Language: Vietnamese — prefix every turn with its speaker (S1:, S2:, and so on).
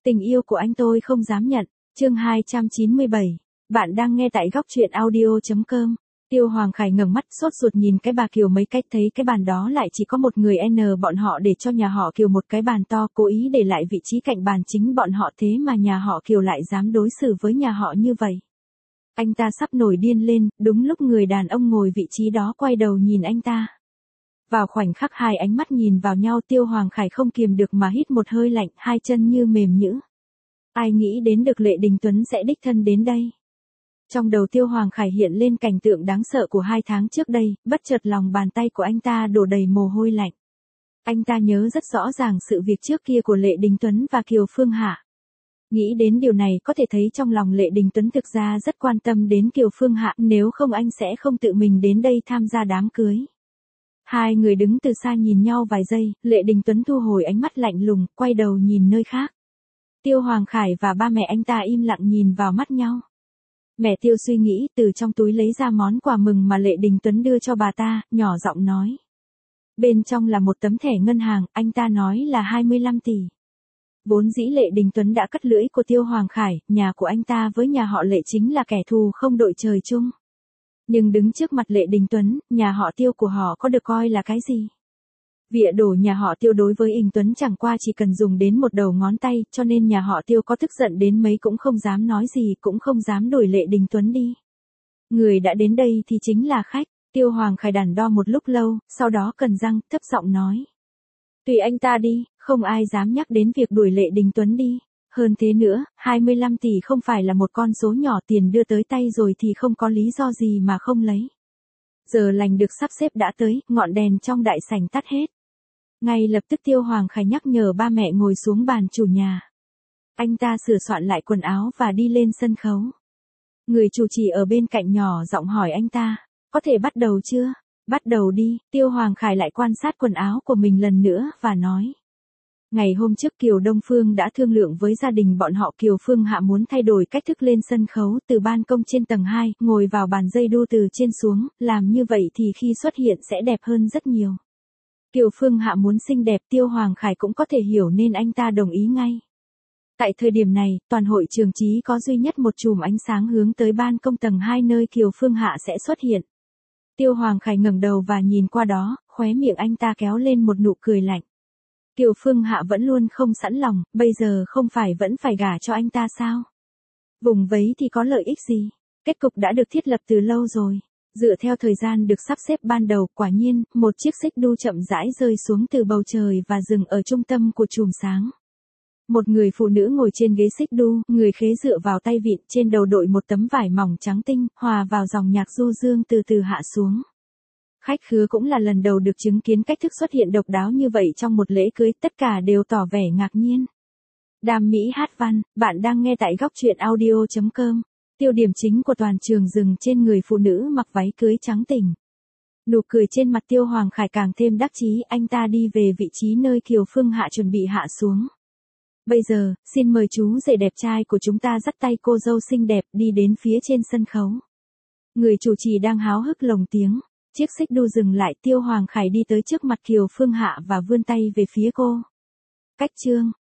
S1: Tình yêu của anh tôi không dám nhận. Chương 297. Bạn đang nghe tại góc truyện audio.com. Tiêu Hoàng Khải ngẩng mắt sốt ruột nhìn cái bà Kiều mấy cách, thấy cái bàn đó lại chỉ có một người bọn họ để cho nhà họ Kiều một cái bàn to, cố ý để lại vị trí cạnh bàn chính bọn họ, thế mà nhà họ Kiều lại dám đối xử với nhà họ như vậy. Anh ta sắp nổi điên lên, đúng lúc người đàn ông ngồi vị trí đó quay đầu nhìn anh ta. Vào khoảnh khắc hai ánh mắt nhìn vào nhau, Tiêu Hoàng Khải không kiềm được mà hít một hơi lạnh, hai chân như mềm nhũn. Ai nghĩ đến được Lệ Đình Tuấn sẽ đích thân đến đây. Trong đầu Tiêu Hoàng Khải hiện lên cảnh tượng đáng sợ của 2 tháng trước đây, bất chợt lòng bàn tay của anh ta đổ đầy mồ hôi lạnh. Anh ta nhớ rất rõ ràng sự việc trước kia của Lệ Đình Tuấn và Kiều Phương Hạ. Nghĩ đến điều này có thể thấy trong lòng Lệ Đình Tuấn thực ra rất quan tâm đến Kiều Phương Hạ, nếu không anh sẽ không tự mình đến đây tham gia đám cưới. Hai người đứng từ xa nhìn nhau vài giây, Lệ Đình Tuấn thu hồi ánh mắt lạnh lùng, quay đầu nhìn nơi khác. Tiêu Hoàng Khải và ba mẹ anh ta im lặng nhìn vào mắt nhau. Mẹ Tiêu suy nghĩ, từ trong túi lấy ra món quà mừng mà Lệ Đình Tuấn đưa cho bà ta, nhỏ giọng nói. Bên trong là một tấm thẻ ngân hàng, anh ta nói là 25 tỷ. Vốn dĩ Lệ Đình Tuấn đã cắt lưỡi của Tiêu Hoàng Khải, nhà của anh ta với nhà họ Lệ chính là kẻ thù không đội trời chung. Nhưng đứng trước mặt Lệ Đình Tuấn, nhà họ Tiêu của họ có được coi là cái gì? Vịa đổ nhà họ Tiêu đối với Đình Tuấn chẳng qua chỉ cần dùng đến một đầu ngón tay, cho nên nhà họ Tiêu có tức giận đến mấy cũng không dám nói gì, cũng không dám đuổi Lệ Đình Tuấn đi. Người đã đến đây thì chính là khách. Tiêu Hoàng Khải đắn đo một lúc lâu, sau đó cắn răng, thấp giọng nói. Tùy anh ta đi, không ai dám nhắc đến việc đuổi Lệ Đình Tuấn đi. Hơn thế nữa, 25 tỷ không phải là một con số nhỏ, tiền đưa tới tay rồi thì không có lý do gì mà không lấy. Giờ lành được sắp xếp đã tới, ngọn đèn trong đại sảnh tắt hết. Ngay lập tức Tiêu Hoàng Khải nhắc nhở ba mẹ ngồi xuống bàn chủ nhà. Anh ta sửa soạn lại quần áo và đi lên sân khấu. Người chủ trì ở bên cạnh nhỏ giọng hỏi anh ta, có thể bắt đầu chưa? Bắt đầu đi. Tiêu Hoàng Khải lại quan sát quần áo của mình lần nữa và nói. Ngày hôm trước Kiều Đông Phương đã thương lượng với gia đình bọn họ, Kiều Phương Hạ muốn thay đổi cách thức lên sân khấu, từ ban công trên tầng 2, ngồi vào bàn dây đu từ trên xuống, làm như vậy thì khi xuất hiện sẽ đẹp hơn rất nhiều. Kiều Phương Hạ muốn xinh đẹp, Tiêu Hoàng Khải cũng có thể hiểu nên anh ta đồng ý ngay. Tại thời điểm này, toàn hội trường chỉ có duy nhất một chùm ánh sáng hướng tới ban công tầng 2 nơi Kiều Phương Hạ sẽ xuất hiện. Tiêu Hoàng Khải ngẩng đầu và nhìn qua đó, khóe miệng anh ta kéo lên một nụ cười lạnh. Kiều Phương Hạ vẫn luôn không sẵn lòng, bây giờ không phải vẫn phải gả cho anh ta sao? Vùng vấy thì có lợi ích gì? Kết cục đã được thiết lập từ lâu rồi. Dựa theo thời gian được sắp xếp ban đầu, quả nhiên, một chiếc xích đu chậm rãi rơi xuống từ bầu trời và dừng ở trung tâm của chùm sáng. Một người phụ nữ ngồi trên ghế xích đu, người khế dựa vào tay vịn, trên đầu đội một tấm vải mỏng trắng tinh, hòa vào dòng nhạc du dương từ từ hạ xuống. Khách khứa cũng là lần đầu được chứng kiến cách thức xuất hiện độc đáo như vậy trong một lễ cưới, tất cả đều tỏ vẻ ngạc nhiên. Đam mỹ hát văn, bạn đang nghe tại góc truyện audio.com. Tiêu điểm chính của toàn trường dừng trên người phụ nữ mặc váy cưới trắng tỉnh. Nụ cười trên mặt Tiêu Hoàng Khải càng thêm đắc chí, anh ta đi về vị trí nơi Kiều Phương Hạ chuẩn bị hạ xuống. Bây giờ, xin mời chú rể đẹp trai của chúng ta dắt tay cô dâu xinh đẹp đi đến phía trên sân khấu. Người chủ trì đang háo hức lồng tiếng. Chiếc xích đu dừng lại, Tiêu Hoàng Khải đi tới trước mặt Kiều Phương Hạ và vươn tay về phía cô. Cách chương,